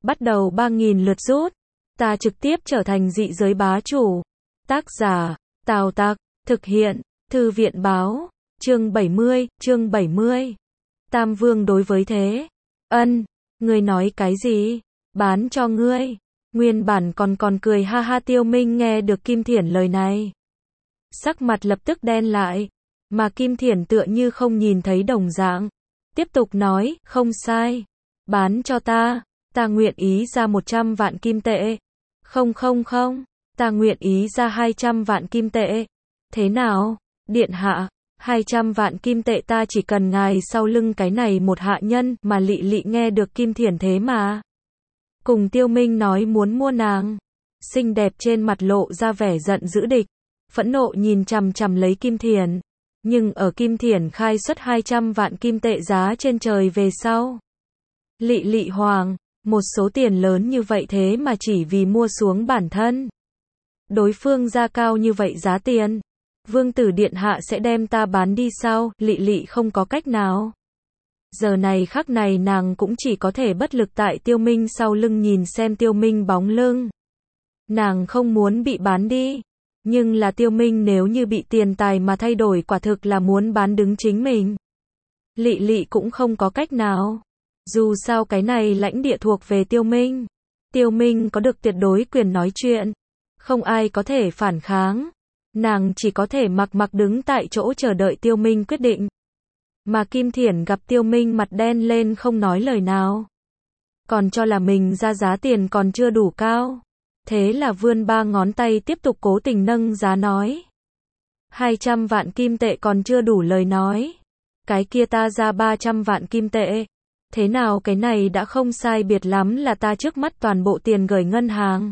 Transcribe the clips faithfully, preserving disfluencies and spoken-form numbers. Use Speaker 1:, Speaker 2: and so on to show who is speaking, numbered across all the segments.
Speaker 1: bắt đầu ba nghìn lượt rút. Ta trực tiếp trở thành dị giới bá chủ. Tác giả, Tào Tặc, thực hiện, Thư viện báo, chương bảy mươi, chương bảy mươi. Tam Vương đối với Thế Ân, ngươi nói cái gì? Bán cho ngươi. Nguyên bản còn còn cười ha ha. Tiêu Minh nghe được Kim Thiển lời này, sắc mặt lập tức đen lại, mà Kim Thiển tựa như không nhìn thấy đồng dạng, tiếp tục nói, không sai, bán cho ta, ta nguyện ý ra một trăm vạn kim tệ. Không không không, ta nguyện ý ra hai trăm vạn kim tệ. Thế nào, điện hạ? hai trăm vạn kim tệ ta chỉ cần ngài sau lưng cái này một hạ nhân. Mà Lị Lị nghe được Kim Thiển thế mà cùng Tiêu Minh nói muốn mua nàng, xinh đẹp trên mặt lộ ra vẻ giận dữ địch, phẫn nộ nhìn chằm chằm lấy Kim Thiển. Nhưng ở Kim Thiển khai xuất hai trăm vạn kim tệ giá trên trời về sau, Lị Lị hoàng, một số tiền lớn như vậy thế mà chỉ vì mua xuống bản thân. Đối phương ra cao như vậy giá tiền, Vương tử điện hạ sẽ đem ta bán đi sao? Lị Lị không có cách nào. Giờ này khắc này nàng cũng chỉ có thể bất lực tại Tiêu Minh sau lưng nhìn xem Tiêu Minh bóng lưng. Nàng không muốn bị bán đi, nhưng là Tiêu Minh nếu như bị tiền tài mà thay đổi quả thực là muốn bán đứng chính mình. Lị Lị cũng không có cách nào. Dù sao cái này lãnh địa thuộc về Tiêu Minh. Tiêu Minh có được tuyệt đối quyền nói chuyện, không ai có thể phản kháng. Nàng chỉ có thể mặc mặc đứng tại chỗ chờ đợi Tiêu Minh quyết định. Mà Kim Thiển gặp Tiêu Minh mặt đen lên không nói lời nào, còn cho là mình ra giá tiền còn chưa đủ cao. Thế là vươn ba ngón tay tiếp tục cố tình nâng giá nói. hai trăm vạn kim tệ còn chưa đủ lời nói. Cái kia ta ra ba trăm vạn kim tệ. Thế nào cái này đã không sai biệt lắm là ta trước mắt toàn bộ tiền gửi ngân hàng.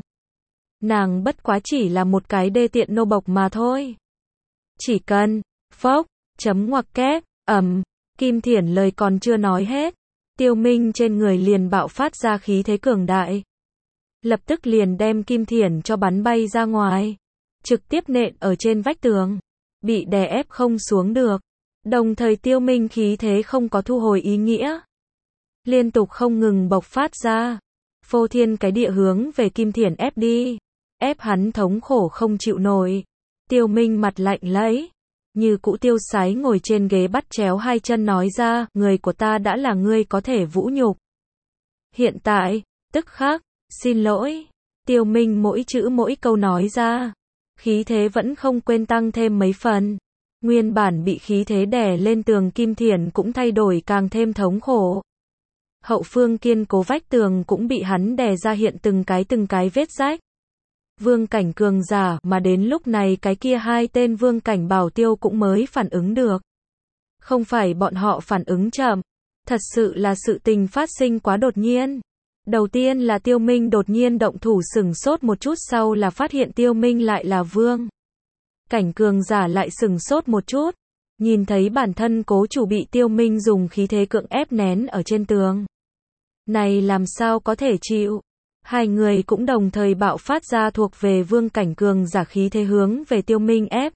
Speaker 1: Nàng bất quá chỉ là một cái đê tiện nô bộc mà thôi. Chỉ cần, phốc, chấm ngoặc kép, ầm, Kim Thiển lời còn chưa nói hết, Tiêu Minh trên người liền bạo phát ra khí thế cường đại. Lập tức liền đem Kim Thiển cho bắn bay ra ngoài, trực tiếp nện ở trên vách tường, bị đè ép không xuống được. Đồng thời Tiêu Minh khí thế không có thu hồi ý nghĩa, liên tục không ngừng bộc phát ra, phô thiên cái địa hướng về Kim Thiển ép đi, ép hắn thống khổ không chịu nổi. Tiêu Minh mặt lạnh lấy, như cũ tiêu sái ngồi trên ghế bắt chéo hai chân nói ra, người của ta đã là ngươi có thể vũ nhục. Hiện tại, tức khắc, xin lỗi. Tiêu Minh mỗi chữ mỗi câu nói ra, khí thế vẫn không quên tăng thêm mấy phần. Nguyên bản bị khí thế đè lên tường Kim Thiển cũng thay đổi càng thêm thống khổ. Hậu phương kiên cố vách tường cũng bị hắn đè ra hiện từng cái từng cái vết rách. Vương cảnh cường giả, mà đến lúc này cái kia hai tên vương cảnh bảo tiêu cũng mới phản ứng được. Không phải bọn họ phản ứng chậm, thật sự là sự tình phát sinh quá đột nhiên. Đầu tiên là Tiêu Minh đột nhiên động thủ sửng sốt một chút, sau là phát hiện Tiêu Minh lại là vương cảnh cường giả lại sửng sốt một chút, nhìn thấy bản thân cố chủ bị Tiêu Minh dùng khí thế cưỡng ép nén ở trên tường. Này làm sao có thể chịu? Hai người cũng đồng thời bạo phát ra thuộc về vương cảnh cường giả khí thế hướng về Tiêu Minh ép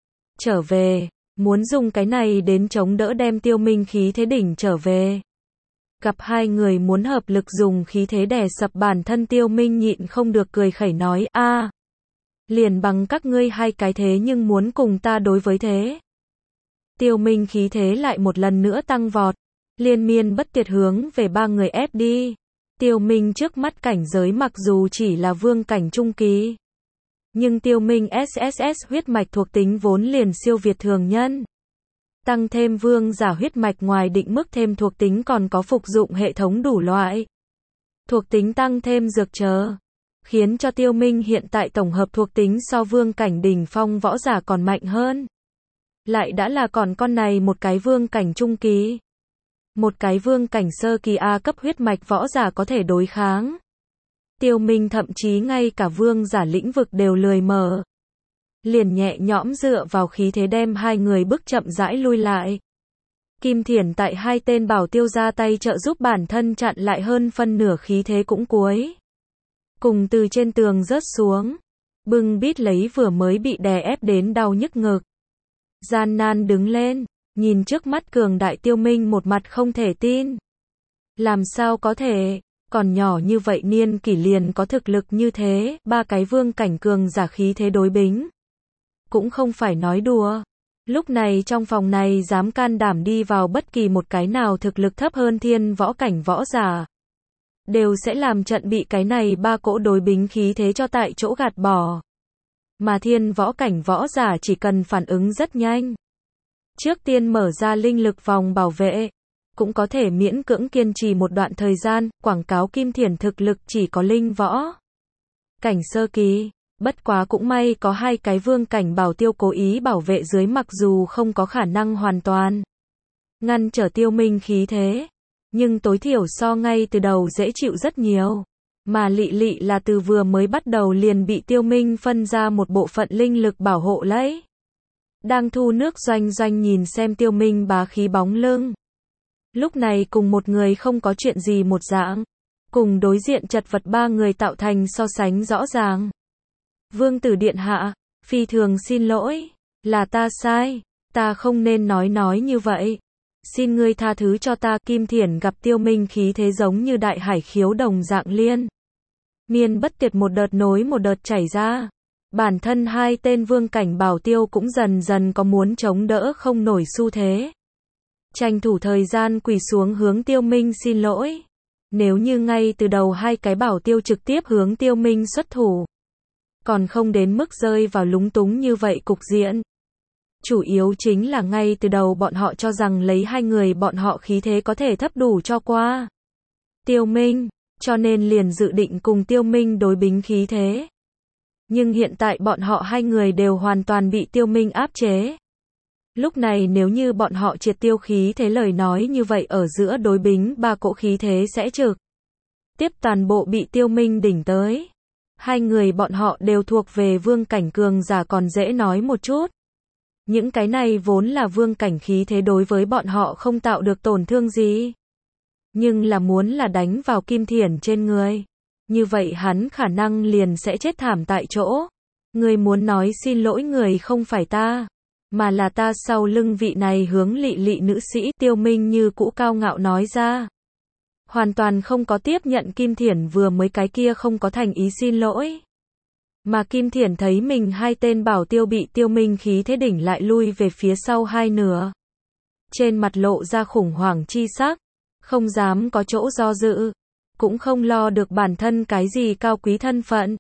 Speaker 1: trở về, muốn dùng cái này đến chống đỡ đem Tiêu Minh khí thế đỉnh trở về. Gặp hai người muốn hợp lực dùng khí thế đè sập bản thân, Tiêu Minh nhịn không được cười khẩy nói, a, liền bằng các ngươi hai cái thế nhưng muốn cùng ta đối với thế. Tiêu Minh khí thế lại một lần nữa tăng vọt, liên miên bất tuyệt hướng về ba người ép đi. Tiêu Minh trước mắt cảnh giới mặc dù chỉ là vương cảnh trung kỳ, nhưng Tiêu Minh ét ét ét huyết mạch thuộc tính vốn liền siêu việt thường nhân. Tăng thêm vương giả huyết mạch ngoài định mức thêm thuộc tính còn có phục dụng hệ thống đủ loại thuộc tính tăng thêm dược chờ, khiến cho Tiêu Minh hiện tại tổng hợp thuộc tính so vương cảnh đỉnh phong võ giả còn mạnh hơn. Lại đã là còn con này một cái vương cảnh trung kỳ, một cái vương cảnh sơ kỳ A cấp huyết mạch võ giả có thể đối kháng. Tiêu Minh thậm chí ngay cả vương giả lĩnh vực đều lười mở, liền nhẹ nhõm dựa vào khí thế đem hai người bước chậm rãi lui lại. Kim Thiển tại hai tên bảo tiêu ra tay trợ giúp bản thân chặn lại hơn phân nửa khí thế cũng cuối cùng từ trên tường rớt xuống, bưng bít lấy vừa mới bị đè ép đến đau nhức ngực. Gian nan đứng lên, nhìn trước mắt cường đại Tiêu Minh một mặt không thể tin. Làm sao có thể? Còn nhỏ như vậy niên kỷ liền có thực lực như thế, ba cái vương cảnh cường giả khí thế đối bính. Cũng không phải nói đùa. Lúc này trong phòng này dám can đảm đi vào bất kỳ một cái nào thực lực thấp hơn thiên võ cảnh võ giả, đều sẽ làm trận bị cái này ba cỗ đối bính khí thế cho tại chỗ gạt bỏ. Mà thiên võ cảnh võ giả chỉ cần phản ứng rất nhanh. Trước tiên mở ra linh lực vòng bảo vệ, cũng có thể miễn cưỡng kiên trì một đoạn thời gian, quảng cáo Kim Thiển thực lực chỉ có linh võ cảnh sơ kỳ. Bất quá cũng may có hai cái vương cảnh bảo tiêu cố ý bảo vệ dưới, mặc dù không có khả năng hoàn toàn ngăn trở Tiêu Minh khí thế, nhưng tối thiểu so ngay từ đầu dễ chịu rất nhiều. Mà Lị Lị là từ vừa mới bắt đầu liền bị Tiêu Minh phân ra một bộ phận linh lực bảo hộ lấy. Đang thu nước doanh doanh nhìn xem Tiêu Minh bá khí bóng lưng. Lúc này cùng một người không có chuyện gì một dạng, cùng đối diện chật vật ba người tạo thành so sánh rõ ràng. Vương tử điện hạ, phi thường xin lỗi, là ta sai, ta không nên nói nói như vậy. Xin ngươi tha thứ cho ta. Kim Thiển gặp Tiêu Minh khí thế giống như đại hải khiếu đồng dạng liên miên bất tuyệt một đợt nối một đợt chảy ra. Bản thân hai tên vương cảnh bảo tiêu cũng dần dần có muốn chống đỡ không nổi xu thế. Tranh thủ thời gian quỳ xuống hướng Tiêu Minh xin lỗi. Nếu như ngay từ đầu hai cái bảo tiêu trực tiếp hướng Tiêu Minh xuất thủ, còn không đến mức rơi vào lúng túng như vậy cục diện. Chủ yếu chính là ngay từ đầu bọn họ cho rằng lấy hai người bọn họ khí thế có thể thấp đủ cho qua Tiêu Minh, cho nên liền dự định cùng Tiêu Minh đối bính khí thế. Nhưng hiện tại bọn họ hai người đều hoàn toàn bị Tiêu Minh áp chế. Lúc này nếu như bọn họ triệt tiêu khí thế lời nói như vậy ở giữa đối bính ba cỗ khí thế sẽ trực tiếp toàn bộ bị Tiêu Minh đỉnh tới. Hai người bọn họ đều thuộc về vương cảnh cường giả còn dễ nói một chút. Những cái này vốn là vương cảnh khí thế đối với bọn họ không tạo được tổn thương gì. Nhưng là muốn là đánh vào Kim Thiển trên người, như vậy hắn khả năng liền sẽ chết thảm tại chỗ. Người muốn nói xin lỗi người không phải ta, mà là ta sau lưng vị này hướng Lị Lị nữ sĩ. Tiêu Minh như cũ cao ngạo nói ra, hoàn toàn không có tiếp nhận Kim Thiển vừa mới cái kia không có thành ý xin lỗi. Mà Kim Thiển thấy mình hai tên bảo tiêu bị Tiêu Minh khí thế đỉnh lại lui về phía sau hai nửa. Trên mặt lộ ra khủng hoảng chi sắc, không dám có chỗ do dự, cũng không lo được bản thân cái gì cao quý thân phận.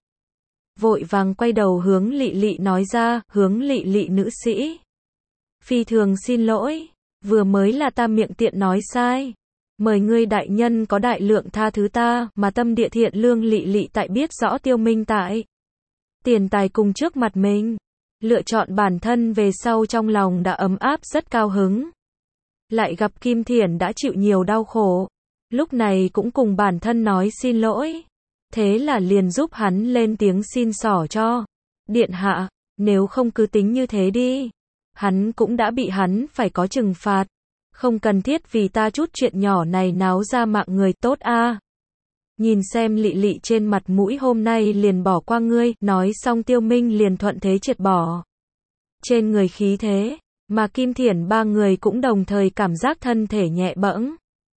Speaker 1: Vội vàng quay đầu hướng Lị Lị nói ra, hướng Lị Lị nữ sĩ. Phi thường xin lỗi, vừa mới là ta miệng tiện nói sai. Mời ngươi đại nhân có đại lượng tha thứ ta, mà tâm địa thiện lương Lị Lị tại biết rõ Tiêu Minh tại tiền tài cùng trước mặt mình, lựa chọn bản thân về sau trong lòng đã ấm áp rất cao hứng. Lại gặp Kim Thiển đã chịu nhiều đau khổ, lúc này cũng cùng bản thân nói xin lỗi. Thế là liền giúp hắn lên tiếng xin xỏ cho. Điện hạ, nếu không cứ tính như thế đi. Hắn cũng đã bị hắn phải có trừng phạt. Không cần thiết vì ta chút chuyện nhỏ này náo ra mạng người tốt a. Nhìn xem Lị Lị trên mặt mũi hôm nay liền bỏ qua ngươi. Nói xong Tiêu Minh liền thuận thế triệt bỏ trên người khí thế. Mà Kim Thiển ba người cũng đồng thời cảm giác thân thể nhẹ bẫng,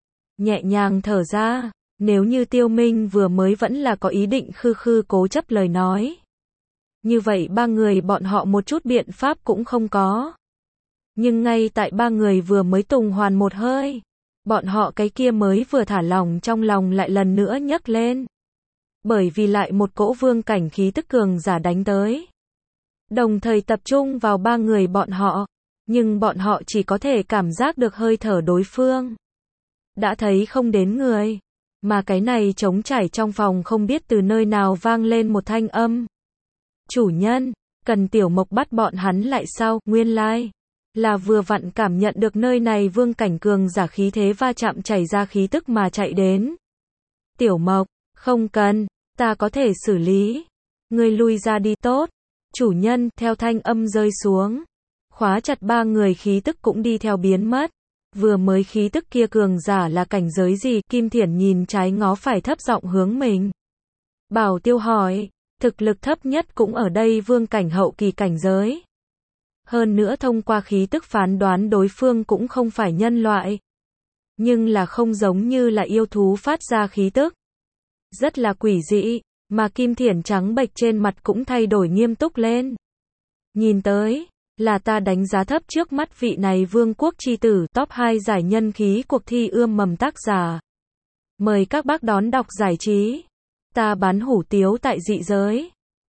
Speaker 1: nhẹ nhàng thở ra. Nếu như Tiêu Minh vừa mới vẫn là có ý định khư khư cố chấp lời nói, như vậy ba người bọn họ một chút biện pháp cũng không có. Nhưng ngay tại ba người vừa mới tùng hoàn một hơi, bọn họ cái kia mới vừa thả lỏng trong lòng lại lần nữa nhấc lên. Bởi vì lại một cỗ vương cảnh khí tức cường giả đánh tới, đồng thời tập trung vào ba người bọn họ, nhưng bọn họ chỉ có thể cảm giác được hơi thở đối phương, đã thấy không đến người. Mà cái này trống trải trong phòng không biết từ nơi nào vang lên một thanh âm. Chủ nhân, cần Tiểu Mộc bắt bọn hắn lại sao? Nguyên lai, like, là vừa vặn cảm nhận được nơi này vương cảnh cường giả khí thế va chạm chảy ra khí tức mà chạy đến. Tiểu Mộc, không cần, ta có thể xử lý. Ngươi lui ra đi tốt. Chủ nhân, theo thanh âm rơi xuống, khóa chặt ba người khí tức cũng đi theo biến mất. Vừa mới khí tức kia cường giả là cảnh giới gì? Kim Thiển nhìn trái ngó phải thấp giọng hướng mình bảo tiêu hỏi. Thực lực thấp nhất cũng ở đây vương cảnh hậu kỳ cảnh giới. Hơn nữa thông qua khí tức phán đoán đối phương cũng không phải nhân loại, nhưng là không giống như là yêu thú phát ra khí tức. Rất là quỷ dị, mà Kim Thiển trắng bệch trên mặt cũng thay đổi nghiêm túc lên. Nhìn tới, là ta đánh giá thấp trước mắt vị này vương quốc chi tử, top hai giải nhân khí cuộc thi ươm mầm tác giả. Mời các bác đón đọc giải trí. Ta bán hủ tiếu tại dị giới.